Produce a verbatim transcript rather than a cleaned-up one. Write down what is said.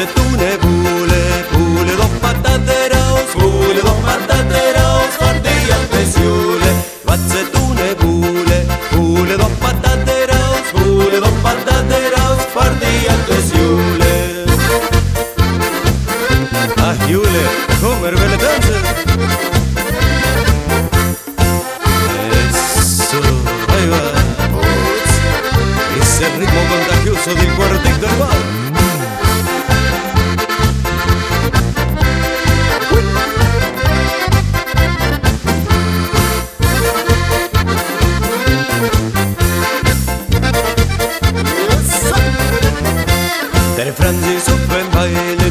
Fazzatune pule, pule do patate rose, pule do patate rose, forte altre siule. Fazzatune pule, pule do patate rose, pule do patate rose, forte altre siule. Ah, Iule, come belle danze! Eso, ahí va. Ese ritmo contagioso del cuartito del bar. Der Franzi super baile